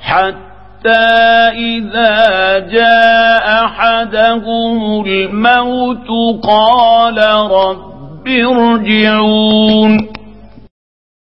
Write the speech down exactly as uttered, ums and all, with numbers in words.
حتى إذا جاء أحدهم الموت قال رب ارجعون